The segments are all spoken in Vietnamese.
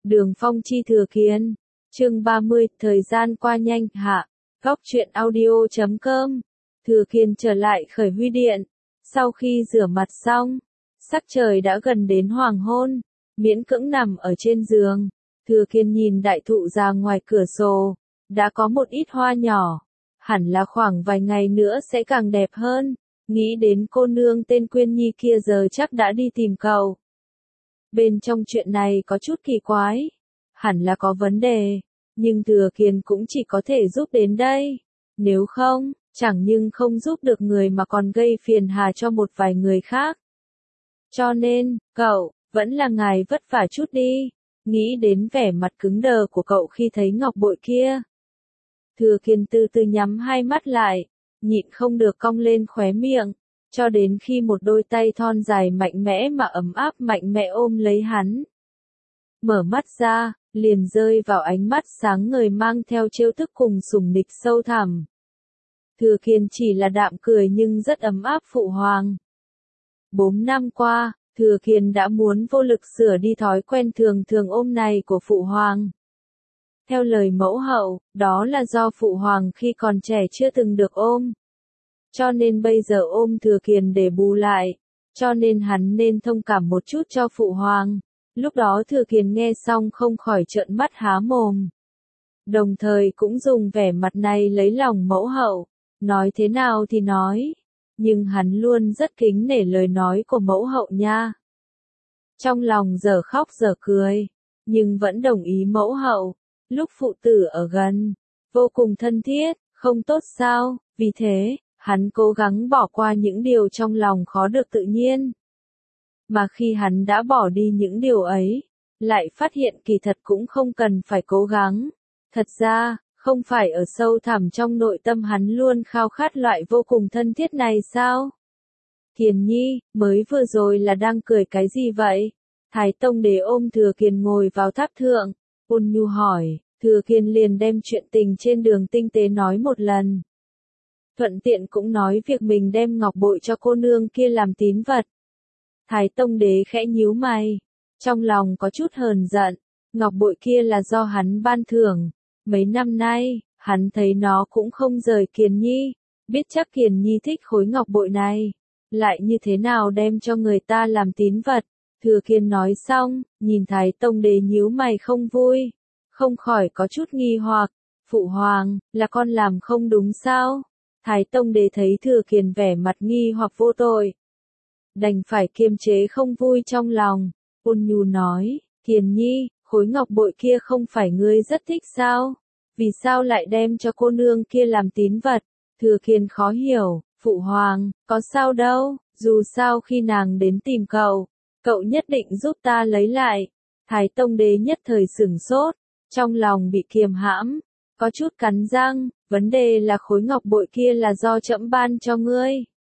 Đường Phong chi Thừa Kiên. Chương 30, thời gian qua nhanh hạ. Góc truyện audio.com. Thừa Kiên trở lại Khởi Huy Điện. Sau khi rửa mặt xong, sắc trời đã gần đến hoàng hôn, miễn cưỡng nằm ở trên giường. Thừa Kiên nhìn đại thụ ra ngoài cửa sổ, đã có một ít hoa nhỏ, hẳn là khoảng vài ngày nữa sẽ càng đẹp hơn. Nghĩ đến cô nương tên Quyên Nhi kia giờ chắc đã đi tìm cậu. Bên trong chuyện này có chút kỳ quái, hẳn là có vấn đề, nhưng Thừa Kiên cũng chỉ có thể giúp đến đây. Nếu không, chẳng nhưng không giúp được người mà còn gây phiền hà cho một vài người khác. Cho nên, cậu, vẫn là ngài vất vả chút đi. Nghĩ đến vẻ mặt cứng đờ của cậu khi thấy ngọc bội kia. Thừa Kiên từ từ nhắm hai mắt lại, nhịn không được cong lên khóe miệng, cho đến khi một đôi tay thon dài mạnh mẽ mà ấm áp mạnh mẽ ôm lấy hắn. Mở mắt ra, liền rơi vào ánh mắt sáng ngời mang theo trêu tức cùng sủng nịch sâu thẳm. Thừa Kiên chỉ là đạm cười nhưng rất ấm áp phụ hoàng. 4 năm qua, Thừa Kiên đã muốn vô lực sửa đi thói quen thường thường ôm này của phụ hoàng. Theo lời mẫu hậu, đó là do phụ hoàng khi còn trẻ chưa từng được ôm. Cho nên bây giờ ôm Thừa Kiên để bù lại, cho nên hắn nên thông cảm một chút cho phụ hoàng. Lúc đó Thừa Kiên nghe xong không khỏi trợn mắt há mồm. Đồng thời cũng dùng vẻ mặt này lấy lòng mẫu hậu, nói thế nào thì nói, nhưng hắn luôn rất kính nể lời nói của mẫu hậu nha. Trong lòng giờ khóc giờ cười, nhưng vẫn đồng ý mẫu hậu, lúc phụ tử ở gần, vô cùng thân thiết, không tốt sao, vì thế, hắn cố gắng bỏ qua những điều trong lòng khó được tự nhiên. Mà khi hắn đã bỏ đi những điều ấy, lại phát hiện kỳ thật cũng không cần phải cố gắng. Thật ra, không phải ở sâu thẳm trong nội tâm hắn luôn khao khát loại vô cùng thân thiết này sao? Kiền Nhi, mới vừa rồi là đang cười cái gì vậy? Thái Tông Đế ôm Thừa Kiên ngồi vào tháp thượng, ôn nhu hỏi, Thừa Kiên liền đem chuyện tình trên đường tinh tế nói một lần. Thuận tiện cũng nói việc mình đem ngọc bội cho cô nương kia làm tín vật. Thái Tông Đế khẽ nhíu mày, trong lòng có chút hờn giận, ngọc bội kia là do hắn ban thưởng. Mấy năm nay, hắn thấy nó cũng không rời Kiền Nhi, biết chắc Kiền Nhi thích khối ngọc bội này, lại như thế nào đem cho người ta làm tín vật. Thừa Kiên nói xong, nhìn Thái Tông Đế nhíu mày không vui, không khỏi có chút nghi hoặc, phụ hoàng, là con làm không đúng sao? Thái Tông Đế thấy Thừa Kiên vẻ mặt nghi hoặc vô tội, đành phải kiềm chế không vui trong lòng, ôn nhu nói, Kiền Nhi, khối ngọc bội kia không phải ngươi rất thích sao? Vì sao lại đem cho cô nương kia làm tín vật? Thừa Kiên khó hiểu, phụ hoàng, có sao đâu, dù sao khi nàng đến tìm cậu, cậu nhất định giúp ta lấy lại. Thái Tông Đế nhất thời sửng sốt, trong lòng bị kiềm hãm, có chút cắn răng, vấn đề là khối ngọc bội kia là do trẫm ban cho ngươi.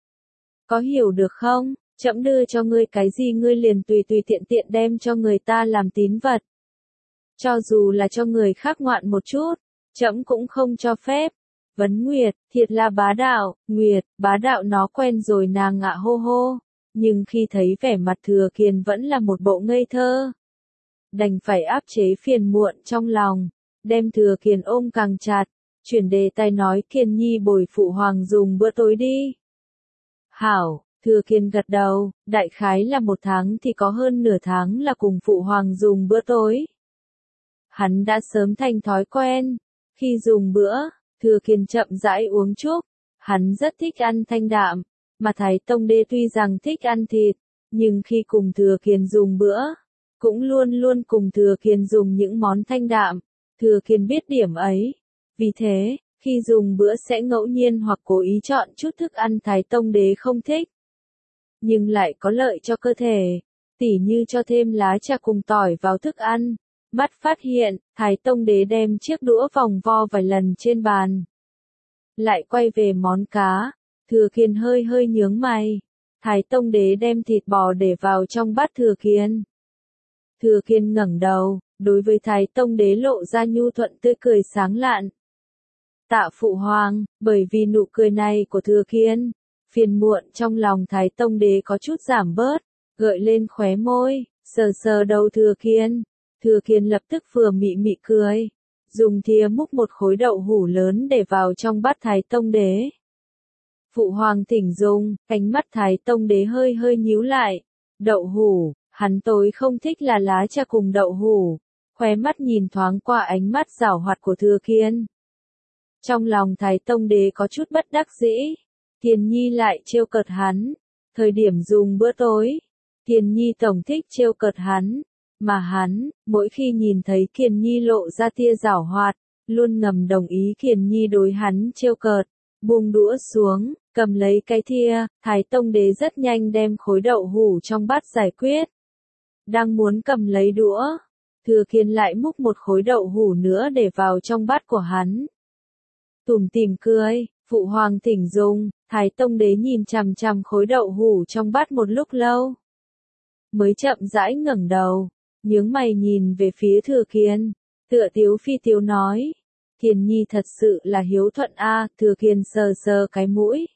Có hiểu được không? Trẫm đưa cho ngươi cái gì ngươi liền tùy tùy tiện tiện đem cho người ta làm tín vật. Cho dù là cho người khác ngoạn một chút, trẫm cũng không cho phép. Vấn Nguyệt, thiệt là bá đạo, Nguyệt, bá đạo nó quen rồi nàng ạ hô hô. Nhưng khi thấy vẻ mặt Thừa Kiên vẫn là một bộ ngây thơ, đành phải áp chế phiền muộn trong lòng, đem Thừa Kiên ôm càng chặt, chuyển đề tài nói Kiên Nhi bồi phụ hoàng dùng bữa tối đi. Hảo. Thừa Kiên gật đầu, đại khái là 1 tháng thì có hơn nửa tháng là cùng phụ hoàng dùng bữa tối. Hắn đã sớm thành thói quen, khi dùng bữa, Thừa Kiên chậm rãi uống chúc, hắn rất thích ăn thanh đạm, mà Thái Tông Đế tuy rằng thích ăn thịt, nhưng khi cùng Thừa Kiên dùng bữa, cũng luôn luôn cùng Thừa Kiên dùng những món thanh đạm. Thừa Kiên biết điểm ấy, vì thế, khi dùng bữa sẽ ngẫu nhiên hoặc cố ý chọn chút thức ăn Thái Tông Đế không thích, nhưng lại có lợi cho cơ thể, tỉ như cho thêm lá trà cùng tỏi vào thức ăn. Mắt phát hiện, Thái Tông Đế đem chiếc đũa vòng vo vài lần trên bàn. Lại quay về món cá, Thừa Kiên hơi hơi nhướng mày. Thái Tông Đế đem thịt bò để vào trong bát Thừa Kiên. Thừa Kiên ngẩng đầu, đối với Thái Tông Đế lộ ra nhu thuận tươi cười sáng lạn. Tạ phụ hoàng, bởi vì nụ cười này của Thừa Kiên, phiền muộn trong lòng Thái Tông Đế có chút giảm bớt, gợi lên khóe môi, sờ sờ đầu Thừa Kiên, Thừa Kiên lập tức vừa mị mị cười, dùng thìa múc một khối đậu hũ lớn để vào trong bát Thái Tông Đế. Phụ hoàng thỉnh dùng, ánh mắt Thái Tông Đế hơi hơi nhíu lại. Đậu hũ, hắn tối không thích là lá trà cùng đậu hũ, khóe mắt nhìn thoáng qua ánh mắt giảo hoạt của Thừa Kiên. Trong lòng Thái Tông Đế có chút bất đắc dĩ, Kiền Nhi lại trêu cợt hắn, thời điểm dùng bữa tối, Kiền Nhi tổng thích trêu cợt hắn, mà hắn, mỗi khi nhìn thấy Kiền Nhi lộ ra tia giảo hoạt, luôn ngầm đồng ý Kiền Nhi đối hắn trêu cợt, buông đũa xuống, cầm lấy cái thìa, Thái Tông Đế rất nhanh đem khối đậu hũ trong bát giải quyết. Đang muốn cầm lấy đũa, Thừa Kiên lại múc một khối đậu hũ nữa để vào trong bát của hắn. Tủm tỉm cười, phụ hoàng thỉnh dùng, Thái Tông Đế nhìn chằm chằm khối đậu hũ trong bát một lúc lâu. Mới chậm rãi ngẩng đầu, nhướng mày nhìn về phía Thừa Kiên, tựa tiếu phi tiếu nói. Kiền Nhi thật sự là hiếu thuận a. Thừa Kiên sờ sờ cái mũi.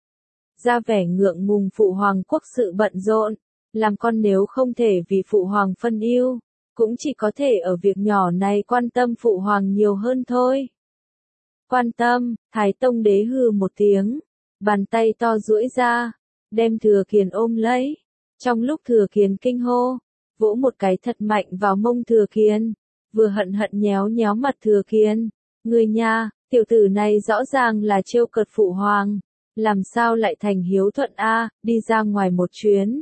Ra vẻ ngượng ngùng phụ hoàng quốc sự bận rộn, làm con nếu không thể vì phụ hoàng phân ưu, cũng chỉ có thể ở việc nhỏ này quan tâm phụ hoàng nhiều hơn thôi. Quan tâm, Thái Tông Đế hừ một tiếng, bàn tay to duỗi ra, đem Thừa Kiên ôm lấy. Trong lúc Thừa Kiên kinh hô, vỗ một cái thật mạnh vào mông Thừa Kiên, vừa hận hận nhéo nhéo mặt Thừa Kiên. Người nha, tiểu tử này rõ ràng là trêu cợt phụ hoàng, làm sao lại thành hiếu thuận a, đi ra ngoài một chuyến.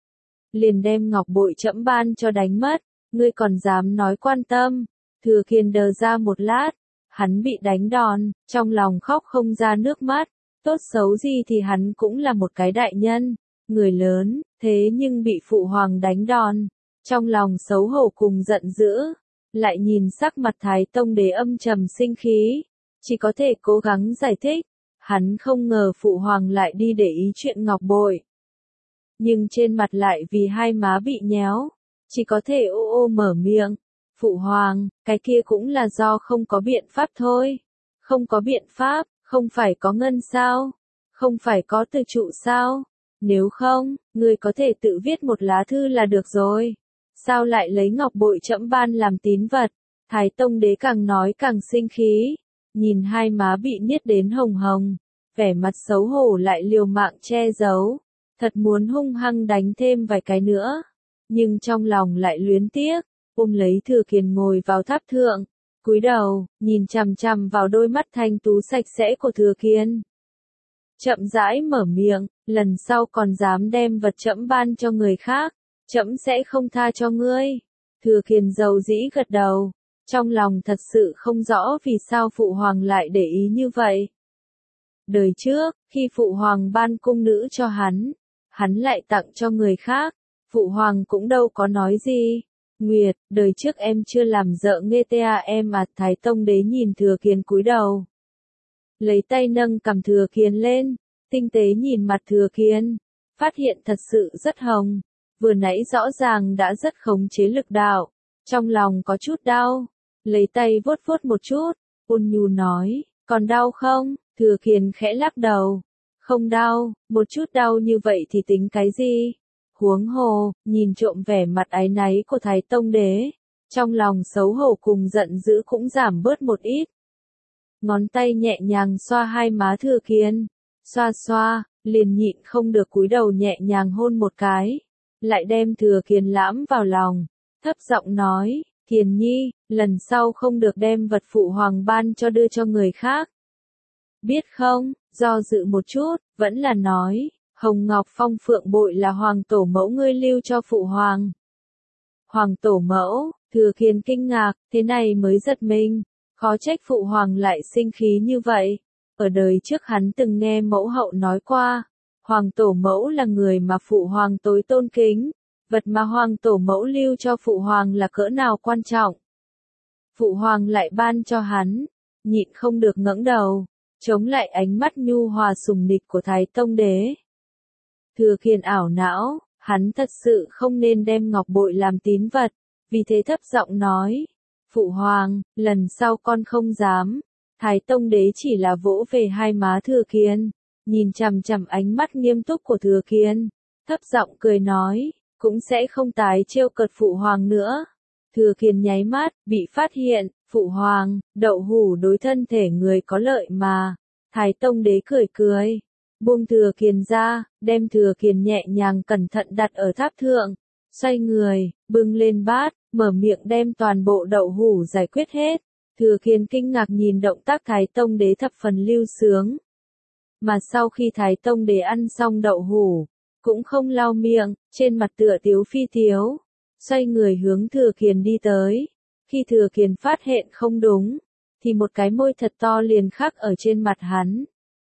Liền đem ngọc bội trẫm ban cho đánh mất, ngươi còn dám nói quan tâm. Thừa Kiên đờ ra một lát, hắn bị đánh đòn, trong lòng khóc không ra nước mắt, tốt xấu gì thì hắn cũng là một cái đại nhân, người lớn, thế nhưng bị phụ hoàng đánh đòn, trong lòng xấu hổ cùng giận dữ. Lại nhìn sắc mặt Thái Tông Đế âm trầm sinh khí, chỉ có thể cố gắng giải thích, hắn không ngờ phụ hoàng lại đi để ý chuyện ngọc bội. Nhưng trên mặt lại vì hai má bị nhéo, chỉ có thể ô ô mở miệng, phụ hoàng, cái kia cũng là do không có biện pháp thôi. Không có biện pháp, không phải có ngân sao? Không phải có từ trụ sao? Nếu không, người có thể tự viết một lá thư là được rồi. Sao lại lấy ngọc bội trẫm ban làm tín vật? Thái Tông Đế càng nói càng sinh khí, nhìn hai má bị niết đến hồng hồng, vẻ mặt xấu hổ lại liều mạng che giấu, thật muốn hung hăng đánh thêm vài cái nữa, nhưng trong lòng lại luyến tiếc, ôm lấy Thừa Kiên ngồi vào tháp thượng, cúi đầu, nhìn chằm chằm vào đôi mắt thanh tú sạch sẽ của Thừa Kiên. Chậm rãi mở miệng, lần sau còn dám đem vật trẫm ban cho người khác, trẫm sẽ không tha cho ngươi. Thừa Kiên dầu dĩ gật đầu, trong lòng thật sự không rõ vì sao phụ hoàng lại để ý như vậy. Đời trước, khi phụ hoàng ban cung nữ cho hắn lại tặng cho người khác, phụ hoàng cũng đâu có nói gì. Nguyệt, đời trước em chưa làm dợ nghê ta em à. Thái Tông Đế nhìn Thừa Kiên cúi đầu, lấy tay nâng cằm Thừa Kiên lên, tinh tế nhìn mặt Thừa Kiên, phát hiện thật sự rất hồng, vừa nãy rõ ràng đã rất khống chế lực đạo, trong lòng có chút đau, lấy tay vuốt vuốt một chút, ôn nhu nói, còn đau không? Thừa Kiên khẽ lắc đầu, không đau, một chút đau như vậy thì tính cái gì? Huống hồ, nhìn trộm vẻ mặt áy náy của Thái Tông Đế, trong lòng xấu hổ cùng giận dữ cũng giảm bớt một ít. Ngón tay nhẹ nhàng xoa hai má Thừa Kiên, xoa xoa, liền nhịn không được cúi đầu nhẹ nhàng hôn một cái, lại đem Thừa Kiên lãm vào lòng, thấp giọng nói, Kiên Nhi, lần sau không được đem vật phụ hoàng ban cho đưa cho người khác. Biết không? Do dự một chút, vẫn là nói, Hồng Ngọc Phong Phượng bội là hoàng tổ mẫu ngươi lưu cho phụ hoàng. Hoàng tổ mẫu, Thừa Kiên kinh ngạc, thế này mới giật mình, khó trách phụ hoàng lại sinh khí như vậy. Ở đời trước hắn từng nghe mẫu hậu nói qua, hoàng tổ mẫu là người mà phụ hoàng tối tôn kính, vật mà hoàng tổ mẫu lưu cho phụ hoàng là cỡ nào quan trọng. Phụ hoàng lại ban cho hắn, nhịn không được ngẩng đầu, chống lại ánh mắt nhu hòa sùng nịch của Thái Tông Đế. Thừa Kiên ảo não, hắn thật sự không nên đem ngọc bội làm tín vật, vì thế thấp giọng nói, phụ hoàng, lần sau con không dám. Thái Tông Đế chỉ là vỗ về hai má Thừa Kiên, nhìn chằm chằm ánh mắt nghiêm túc của Thừa Kiên, thấp giọng cười nói, cũng sẽ không tái trêu cợt phụ hoàng nữa. Thừa Kiên nháy mắt, bị phát hiện, phụ hoàng, đậu hũ đối thân thể người có lợi mà. Thái Tông Đế cười cười, buông Thừa Kiên ra, đem Thừa Kiên nhẹ nhàng cẩn thận đặt ở tháp thượng, xoay người, bưng lên bát, mở miệng đem toàn bộ đậu hũ giải quyết hết. Thừa Kiên kinh ngạc nhìn động tác Thái Tông Đế thập phần lưu sướng. Mà sau khi Thái Tông Đế ăn xong đậu hũ, cũng không lau miệng, trên mặt tựa tiếu phi tiếu, xoay người hướng Thừa Kiên đi tới. Khi Thừa Kiên phát hiện không đúng, thì một cái môi thật to liền khắc ở trên mặt hắn.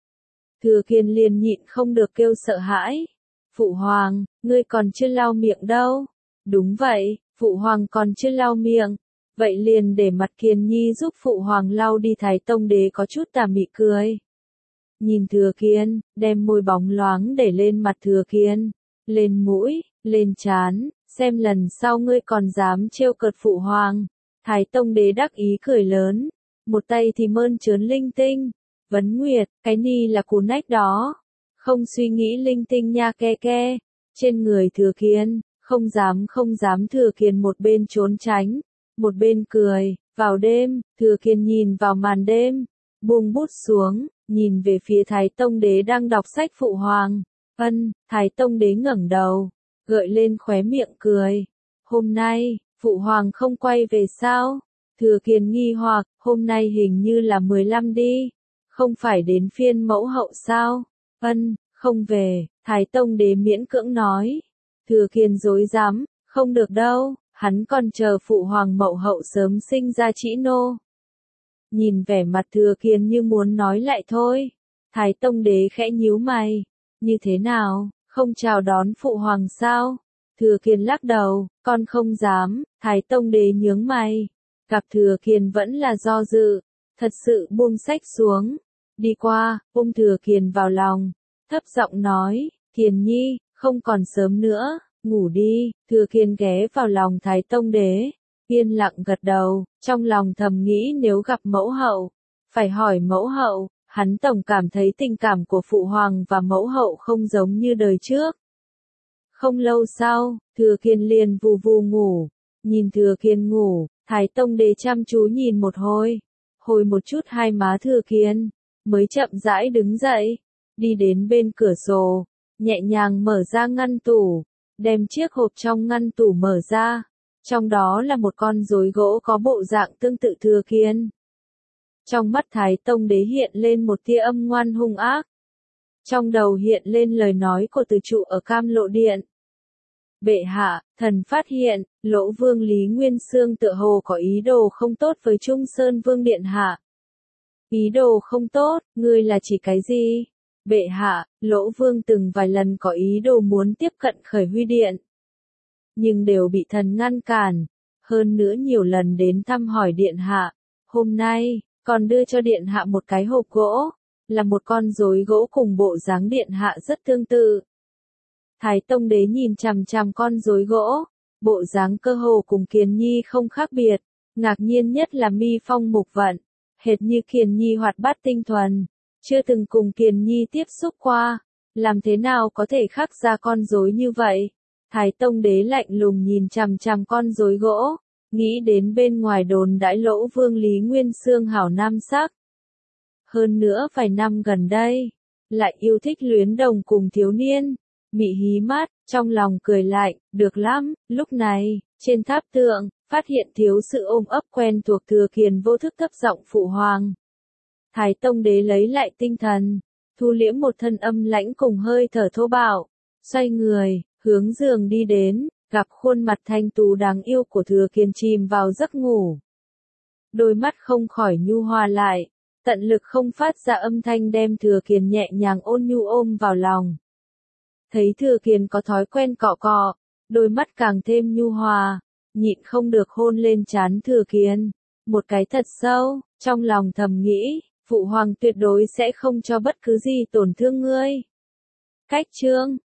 Thừa Kiên liền nhịn không được kêu sợ hãi. Phụ hoàng, ngươi còn chưa lau miệng đâu. Đúng vậy, phụ hoàng còn chưa lau miệng. Vậy liền để mặt Kiên Nhi giúp phụ hoàng lau đi. Thái Tông Đế có chút tà mị cười. Nhìn Thừa Kiên, đem môi bóng loáng để lên mặt Thừa Kiên, lên mũi, lên trán, xem lần sau ngươi còn dám trêu cợt phụ hoàng. Thái Tông Đế đắc ý cười lớn, một tay thì mơn trớn linh tinh. Vấn Nguyệt, cái ni là cú nách đó. Không suy nghĩ linh tinh nha ke ke. Trên người Thừa Kiên, không dám Thừa Kiên một bên trốn tránh, một bên cười. Vào đêm, Thừa Kiên nhìn vào màn đêm, buông bút xuống, nhìn về phía Thái Tông Đế đang đọc sách phụ hoàng. Thái Tông Đế ngẩng đầu, gợi lên khóe miệng cười. Hôm nay, phụ hoàng không quay về sao? Thừa Kiên nghi hoặc, hôm nay hình như là 15 đi. Không phải đến phiên mẫu hậu sao? Không về, Thái Tông Đế miễn cưỡng nói. Thừa Kiên dối dám, không được đâu, hắn còn chờ phụ hoàng mẫu hậu sớm sinh ra trĩ nô. Nhìn vẻ mặt Thừa Kiên như muốn nói lại thôi. Thái Tông Đế khẽ nhíu mày. Như thế nào, không chào đón phụ hoàng sao? Thừa Kiên lắc đầu, con không dám. Thái Tông Đế nhướng mày. Gặp Thừa Kiên vẫn là do dự, thật sự buông sách xuống. Đi qua, ôm Thừa Kiên vào lòng, thấp giọng nói, Kiên Nhi, không còn sớm nữa, ngủ đi. Thừa Kiên ghé vào lòng Thái Tông Đế, yên lặng gật đầu, trong lòng thầm nghĩ nếu gặp mẫu hậu, phải hỏi mẫu hậu. Hắn tổng cảm thấy tình cảm của phụ hoàng và mẫu hậu không giống như đời trước. Không lâu sau, Thừa Kiên liền vù vù ngủ. Nhìn Thừa Kiên ngủ, Thái Tông Đế chăm chú nhìn một hồi một chút hai má Thừa Kiên, mới chậm rãi đứng dậy, đi đến bên cửa sổ, nhẹ nhàng mở ra ngăn tủ, đem chiếc hộp trong ngăn tủ mở ra. Trong đó là một con rối gỗ có bộ dạng tương tự Thừa Kiên. Trong mắt Thái Tông Đế hiện lên một tia âm ngoan hung ác. Trong đầu hiện lên lời nói của từ trụ ở Cam Lộ Điện. Bệ hạ, thần phát hiện, Lỗ Vương Lý Nguyên Xương tựa hồ có ý đồ không tốt với Trung Sơn Vương Điện hạ. Ý đồ không tốt, ngươi là chỉ cái gì? Bệ hạ, Lỗ Vương từng vài lần có ý đồ muốn tiếp cận Khởi Huy Điện, nhưng đều bị thần ngăn cản. Hơn nữa nhiều lần đến thăm hỏi Điện hạ. Hôm nay, còn đưa cho Điện hạ một cái hộp gỗ, là một con rối gỗ cùng bộ dáng Điện hạ rất tương tự. Thái Tông Đế nhìn chằm chằm con rối gỗ, bộ dáng cơ hồ cùng Kiền Nhi không khác biệt, ngạc nhiên nhất là mi phong mục vận, hệt như Kiền Nhi hoạt bát tinh thuần, chưa từng cùng Kiền Nhi tiếp xúc qua, làm thế nào có thể khắc ra con rối như vậy? Thái Tông Đế lạnh lùng nhìn chằm chằm con rối gỗ, nghĩ đến bên ngoài đồn đãi Lỗ Vương Lý Nguyên Xương hảo nam sắc. Hơn nữa vài năm gần đây, lại yêu thích luyến đồng cùng thiếu niên. Mị hí mắt, trong lòng cười lạnh, được lắm. Lúc này, trên tháp tượng, phát hiện thiếu sự ôm ấp quen thuộc Thừa Kiên vô thức thấp giọng phụ hoàng. Thái Tông Đế lấy lại tinh thần, thu liễm một thân âm lãnh cùng hơi thở thô bạo, xoay người, hướng giường đi đến, gặp khuôn mặt thanh tú đáng yêu của Thừa Kiên chìm vào giấc ngủ. Đôi mắt không khỏi nhu hòa lại, tận lực không phát ra âm thanh đem Thừa Kiên nhẹ nhàng ôn nhu ôm vào lòng. Thấy Thừa Kiên có thói quen cọ cọ, đôi mắt càng thêm nhu hòa, nhịn không được hôn lên trán Thừa Kiên, một cái thật sâu, trong lòng thầm nghĩ, phụ hoàng tuyệt đối sẽ không cho bất cứ gì tổn thương ngươi. Cách chương